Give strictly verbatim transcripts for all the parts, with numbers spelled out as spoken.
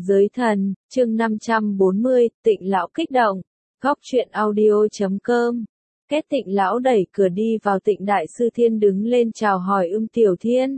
Giới thần, chương năm trăm bốn mươi, Tịnh lão kích động. Góc truyện audio chấm com. Kết Tịnh lão đẩy cửa đi vào, Tịnh đại sư Thiên đứng lên chào hỏi Ưm Tiểu Thiên.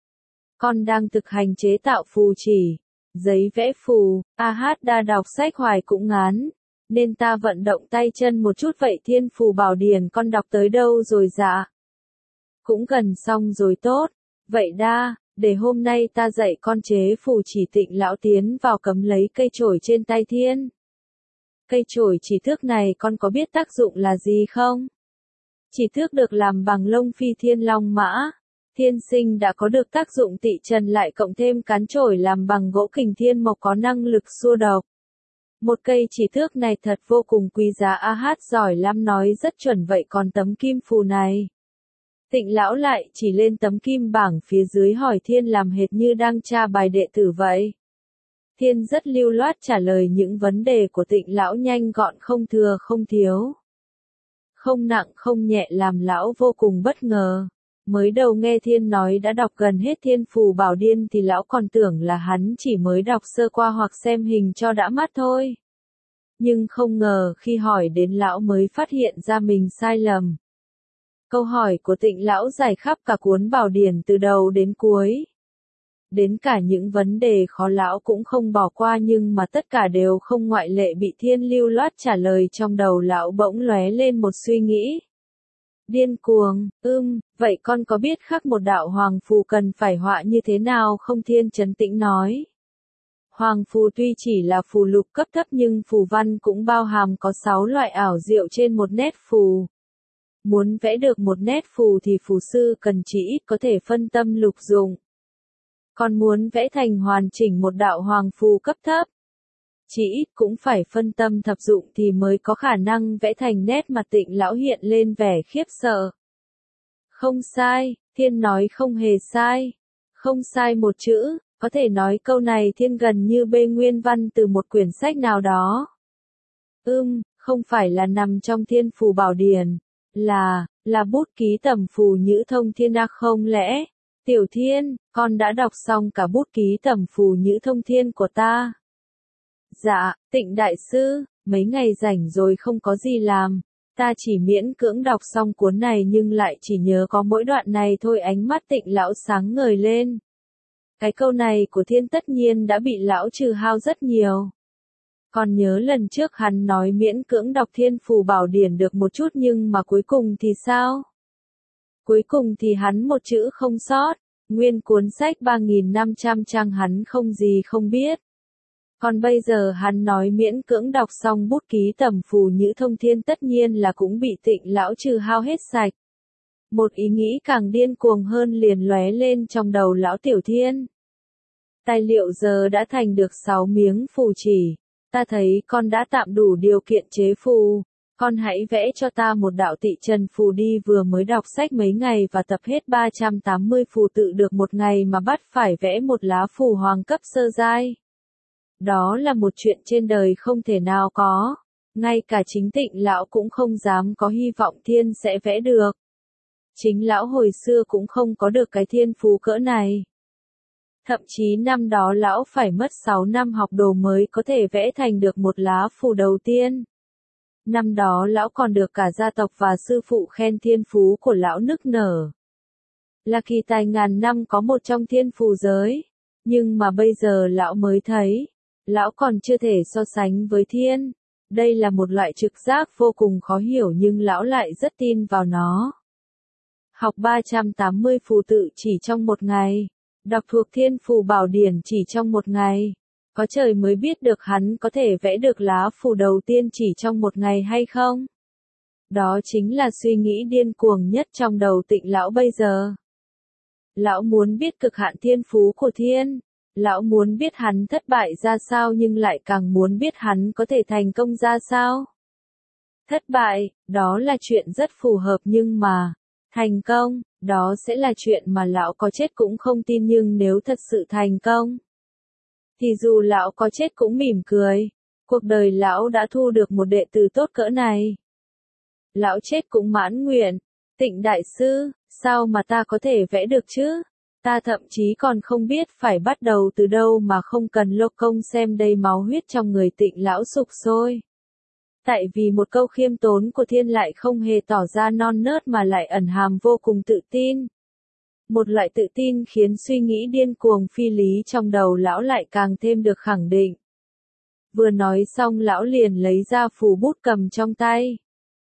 Con đang thực hành chế tạo phù chỉ, giấy vẽ phù, a hát đa đọc sách hoài cũng ngán, nên ta vận động tay chân một chút. Vậy Thiên phù bảo điển con đọc tới đâu rồi dạ? Cũng gần xong rồi. Tốt, vậy đa, để hôm nay ta dạy con chế phù chỉ. Tịnh lão tiến vào cấm lấy cây chổi trên tay Thiên. Cây chổi chỉ thước này con có biết tác dụng là gì không? Chỉ thước được làm bằng lông phi thiên long mã, thiên sinh đã có được tác dụng tị trần, lại cộng thêm cán chổi làm bằng gỗ kình thiên mộc có năng lực xua độc. Một cây chỉ thước này thật vô cùng quý giá. A hát giỏi lắm, nói rất chuẩn. Vậy còn tấm kim phù này? Tịnh lão lại chỉ lên tấm kim bảng phía dưới hỏi Thiên làm hệt như đang tra bài đệ tử vậy. Thiên rất lưu loát trả lời những vấn đề của Tịnh lão, nhanh gọn, không thừa không thiếu, không nặng không nhẹ, làm lão vô cùng bất ngờ. Mới đầu nghe Thiên nói đã đọc gần hết Thiên phù bảo điên thì lão còn tưởng là hắn chỉ mới đọc sơ qua hoặc xem hình cho đã mắt thôi. Nhưng không ngờ khi hỏi đến lão mới phát hiện ra mình sai lầm. Câu hỏi của Tịnh lão dài khắp cả cuốn bảo điển từ đầu đến cuối. Đến cả những vấn đề khó lão cũng không bỏ qua, nhưng mà tất cả đều không ngoại lệ bị Thiên lưu loát trả lời. Trong đầu lão bỗng lóe lên một suy nghĩ. Điên cuồng, ưm, vậy con có biết khắc một đạo hoàng phù cần phải họa như thế nào không? Thiên trấn tĩnh nói. Hoàng phù tuy chỉ là phù lục cấp thấp nhưng phù văn cũng bao hàm có sáu loại ảo diệu trên một nét phù. Muốn vẽ được một nét phù thì phù sư cần chỉ ít có thể phân tâm lục dụng. Còn muốn vẽ thành hoàn chỉnh một đạo hoàng phù cấp thấp, chỉ ít cũng phải phân tâm thập dụng thì mới có khả năng vẽ thành. Nét mặt Tịnh lão hiện lên vẻ khiếp sợ. Không sai, Thiên nói không hề sai. Không sai một chữ, có thể nói câu này Thiên gần như bê nguyên văn từ một quyển sách nào đó. Ưm, không phải là nằm trong Thiên phù bảo điển, là, là bút ký tẩm phù nhữ thông thiên à? Không lẽ, Tiểu Thiên, con đã đọc xong cả bút ký tẩm phù nhữ thông thiên của ta? Dạ, Tịnh đại sư, mấy ngày rảnh rồi không có gì làm, ta chỉ miễn cưỡng đọc xong cuốn này nhưng lại chỉ nhớ có mỗi đoạn này thôi. Ánh mắt Tịnh lão sáng ngời lên. Cái câu này của Thiên tất nhiên đã bị lão trừ hao rất nhiều. Còn nhớ lần trước hắn nói miễn cưỡng đọc Thiên phù bảo điển được một chút, nhưng mà cuối cùng thì sao? Cuối cùng thì hắn một chữ không sót, nguyên cuốn sách ba nghìn năm trăm trang hắn không gì không biết. Còn bây giờ hắn nói miễn cưỡng đọc xong bút ký tẩm phù nhữ thông thiên, tất nhiên là cũng bị Tịnh lão trừ hao hết sạch. Một ý nghĩ càng điên cuồng hơn liền lóe lên trong đầu lão. Tiểu Thiên, tài liệu giờ đã thành được sáu miếng phù chỉ. Ta thấy con đã tạm đủ điều kiện chế phù, con hãy vẽ cho ta một đạo tị trần phù đi. Vừa mới đọc sách mấy ngày và tập hết ba trăm tám mươi phù tự được một ngày mà bắt phải vẽ một lá phù hoàng cấp sơ giai. Đó là một chuyện trên đời không thể nào có, ngay cả chính Tịnh lão cũng không dám có hy vọng Thiên sẽ vẽ được. Chính lão hồi xưa cũng không có được cái thiên phú cỡ này. Thậm chí năm đó lão phải mất sáu năm học đồ mới có thể vẽ thành được một lá phù đầu tiên. Năm đó lão còn được cả gia tộc và sư phụ khen thiên phú của lão nức nở. Là kỳ tài ngàn năm có một trong thiên phù giới. Nhưng mà bây giờ lão mới thấy, lão còn chưa thể so sánh với Thiên. Đây là một loại trực giác vô cùng khó hiểu nhưng lão lại rất tin vào nó. Học ba trăm tám mươi phù tự chỉ trong một ngày. Đọc thuộc Thiên phù bảo điển chỉ trong một ngày. Có trời mới biết được hắn có thể vẽ được lá phù đầu tiên chỉ trong một ngày hay không? Đó chính là suy nghĩ điên cuồng nhất trong đầu Tịnh lão bây giờ. Lão muốn biết cực hạn thiên phú của Thiên. Lão muốn biết hắn thất bại ra sao nhưng lại càng muốn biết hắn có thể thành công ra sao. Thất bại, đó là chuyện rất phù hợp, nhưng mà thành công, đó sẽ là chuyện mà lão có chết cũng không tin. Nhưng nếu thật sự thành công, thì dù lão có chết cũng mỉm cười. Cuộc đời lão đã thu được một đệ tử tốt cỡ này. Lão chết cũng mãn nguyện. Tịnh đại sư, sao mà ta có thể vẽ được chứ? Ta thậm chí còn không biết phải bắt đầu từ đâu mà không cần lô công xem đây máu huyết trong người Tịnh lão sục sôi. Tại vì một câu khiêm tốn của Thiên lại không hề tỏ ra non nớt mà lại ẩn hàm vô cùng tự tin. Một loại tự tin khiến suy nghĩ điên cuồng phi lý trong đầu lão lại càng thêm được khẳng định. Vừa nói xong lão liền lấy ra phù bút cầm trong tay.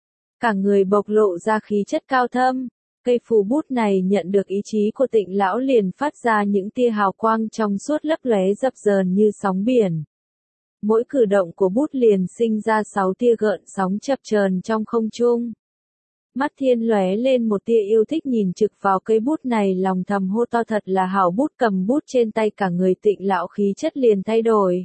Cả người bộc lộ ra khí chất cao thâm. Cây phù bút này nhận được ý chí của Tịnh lão liền phát ra những tia hào quang trong suốt lấp lóe dập dờn như sóng biển. Mỗi cử động của bút liền sinh ra sáu tia gợn sóng chập chờn trong không trung. Mắt Thiên lóe lên một tia yêu thích nhìn trực vào cây bút này, lòng thầm hô to thật là hảo bút. Cầm bút trên tay cả người Tịnh lão khí chất liền thay đổi.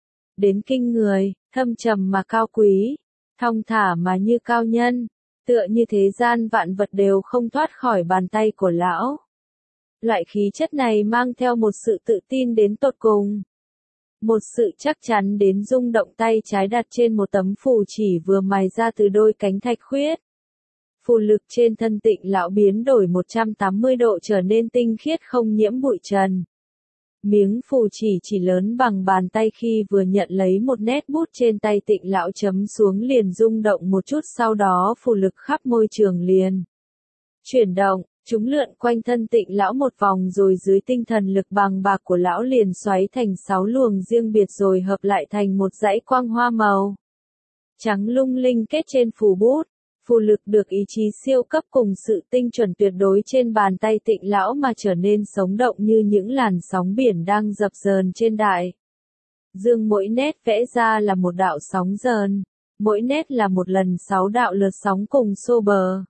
Đến kinh người, thâm trầm mà cao quý, thong thả mà như cao nhân, tựa như thế gian vạn vật đều không thoát khỏi bàn tay của lão. Loại khí chất này mang theo một sự tự tin đến tột cùng. Một sự chắc chắn đến rung động. Tay trái đặt trên một tấm phù chỉ vừa mài ra từ đôi cánh thạch khuyết. Phù lực trên thân Tịnh lão biến đổi một trăm tám mươi độ trở nên tinh khiết không nhiễm bụi trần. Miếng phù chỉ chỉ lớn bằng bàn tay khi vừa nhận lấy một nét bút trên tay Tịnh lão chấm xuống liền rung động một chút, sau đó phù lực khắp môi trường liền chuyển động, chúng lượn quanh thân Tịnh lão một vòng rồi dưới tinh thần lực bằng bạc của lão liền xoáy thành sáu luồng riêng biệt rồi hợp lại thành một dãy quang hoa màu trắng lung linh kết trên phù bút. Phù lực được ý chí siêu cấp cùng sự tinh chuẩn tuyệt đối trên bàn tay Tịnh lão mà trở nên sống động như những làn sóng biển đang dập dờn trên đại dương. Mỗi nét vẽ ra là một đạo sóng dờn, mỗi nét là một lần sáu đạo lượt sóng cùng xô bờ.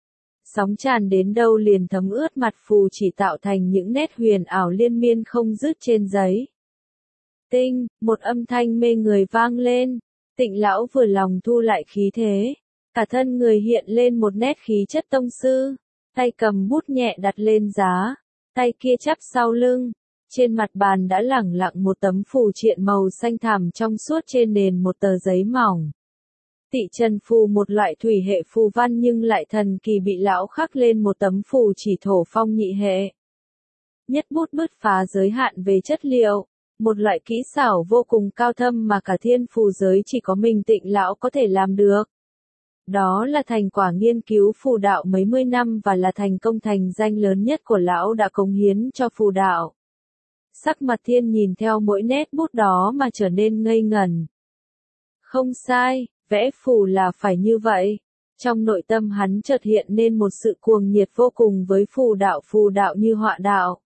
Sóng tràn đến đâu liền thấm ướt mặt phù chỉ tạo thành những nét huyền ảo liên miên không dứt trên giấy. Tinh, một âm thanh mê người vang lên. Tịnh lão vừa lòng thu lại khí thế. Cả thân người hiện lên một nét khí chất tông sư, tay cầm bút nhẹ đặt lên giá, tay kia chắp sau lưng, trên mặt bàn đã lẳng lặng một tấm phù triện màu xanh thẳm trong suốt trên nền một tờ giấy mỏng. Tị trần phù, một loại thủy hệ phù văn nhưng lại thần kỳ, bị lão khắc lên một tấm phù chỉ thổ phong nhị hệ. Nhất bút bứt phá giới hạn về chất liệu, một loại kỹ xảo vô cùng cao thâm mà cả thiên phù giới chỉ có mình Tịnh lão có thể làm được. Đó là thành quả nghiên cứu phù đạo mấy mươi năm và là thành công thành danh lớn nhất của lão đã cống hiến cho phù đạo. Sắc mặt Thiên nhìn theo mỗi nét bút đó mà trở nên ngây ngẩn. Không sai, vẽ phù là phải như vậy. Trong nội tâm hắn chợt hiện nên một sự cuồng nhiệt vô cùng với phù đạo. Phù đạo như họa đạo.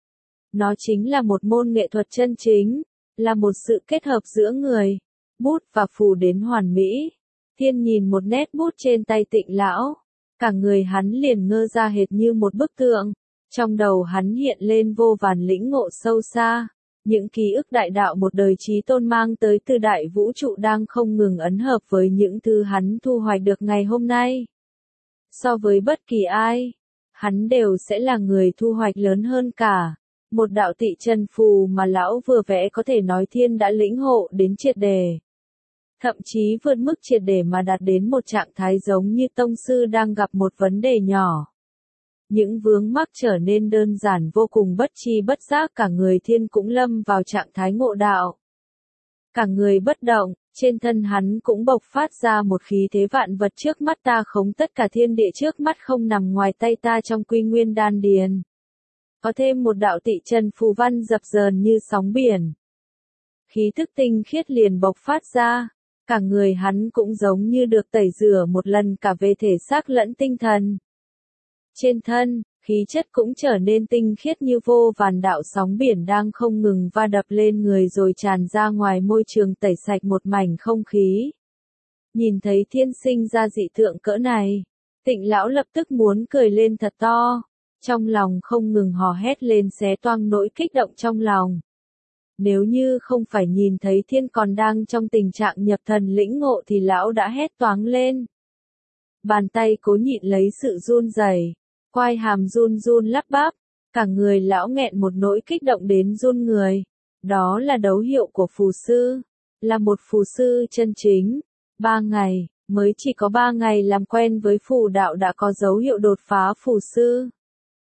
Nó chính là một môn nghệ thuật chân chính, là một sự kết hợp giữa người, bút và phù đến hoàn mỹ. Thiên nhìn một nét bút trên tay Tịnh lão, cả người hắn liền ngơ ra hệt như một bức tượng. Trong đầu hắn hiện lên vô vàn lĩnh ngộ sâu xa, những ký ức đại đạo một đời chí tôn mang tới từ đại vũ trụ đang không ngừng ấn hợp với những thứ hắn thu hoạch được ngày hôm nay. So với bất kỳ ai, hắn đều sẽ là người thu hoạch lớn hơn cả. Một đạo tị trần phù mà lão vừa vẽ có thể nói Thiên đã lĩnh ngộ đến triệt đề. Thậm chí vượt mức triệt để mà đạt đến một trạng thái giống như tông sư đang gặp một vấn đề nhỏ. Những vướng mắc trở nên đơn giản vô cùng, bất chi bất giác cả người Thiên cũng lâm vào trạng thái ngộ đạo. Cả người bất động, trên thân hắn cũng bộc phát ra một khí thế vạn vật trước mắt ta khống, tất cả thiên địa trước mắt không nằm ngoài tay ta trong quy nguyên đan điền. Có thêm một đạo tị trần phù văn dập dờn như sóng biển. Khí thức tinh khiết liền bộc phát ra. Cả người hắn cũng giống như được tẩy rửa một lần cả về thể xác lẫn tinh thần. Trên thân, khí chất cũng trở nên tinh khiết như vô vàn đạo sóng biển đang không ngừng va đập lên người rồi tràn ra ngoài môi trường tẩy sạch một mảnh không khí. Nhìn thấy Thiên sinh ra dị tượng cỡ này, Tịnh lão lập tức muốn cười lên thật to, trong lòng không ngừng hò hét lên xé toang nỗi kích động trong lòng. Nếu như không phải nhìn thấy Thiên còn đang trong tình trạng nhập thần lĩnh ngộ thì lão đã hét toáng lên. Bàn tay cố nhịn lấy sự run rẩy, quai hàm run run lắp bắp, cả người lão nghẹn một nỗi kích động đến run người. Đó là dấu hiệu của phù sư, là một phù sư chân chính. Ba ngày, mới chỉ có ba ngày làm quen với phù đạo đã có dấu hiệu đột phá phù sư.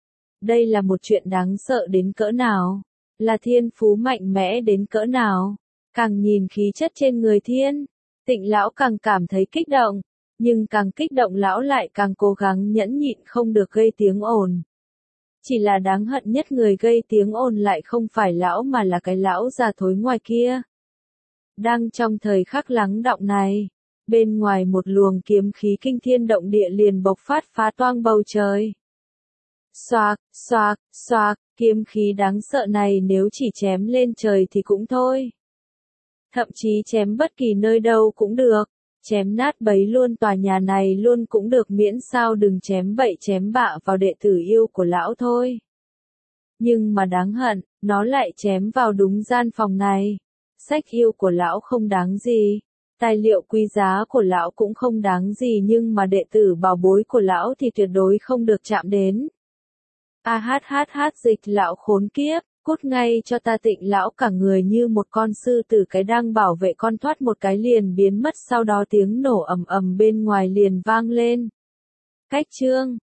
Đây là một chuyện đáng sợ đến cỡ nào? Là thiên phú mạnh mẽ đến cỡ nào? Càng nhìn khí chất trên người Thiên, Tịnh lão càng cảm thấy kích động, nhưng càng kích động lão lại càng cố gắng nhẫn nhịn không được gây tiếng ồn. Chỉ là đáng hận nhất người gây tiếng ồn lại không phải lão mà là cái lão già thối ngoài kia. Đang trong thời khắc lắng đọng này, bên ngoài một luồng kiếm khí kinh thiên động địa liền bộc phát phá toang bầu trời. Xoạc, xoạc, xoạc, kiếm khí đáng sợ này nếu chỉ chém lên trời thì cũng thôi. Thậm chí chém bất kỳ nơi đâu cũng được, chém nát bấy luôn tòa nhà này luôn cũng được miễn sao đừng chém bậy chém bạ vào đệ tử yêu của lão thôi. Nhưng mà đáng hận, nó lại chém vào đúng gian phòng này. Sách yêu của lão không đáng gì, tài liệu quý giá của lão cũng không đáng gì nhưng mà đệ tử bảo bối của lão thì tuyệt đối không được chạm đến. A hát hát hát dịch lão khốn kiếp, cút ngay cho ta Tịnh lão cả người như một con sư tử cái đang bảo vệ con thoát một cái liền biến mất sau đó tiếng nổ ầm ầm bên ngoài liền vang lên. Cách chương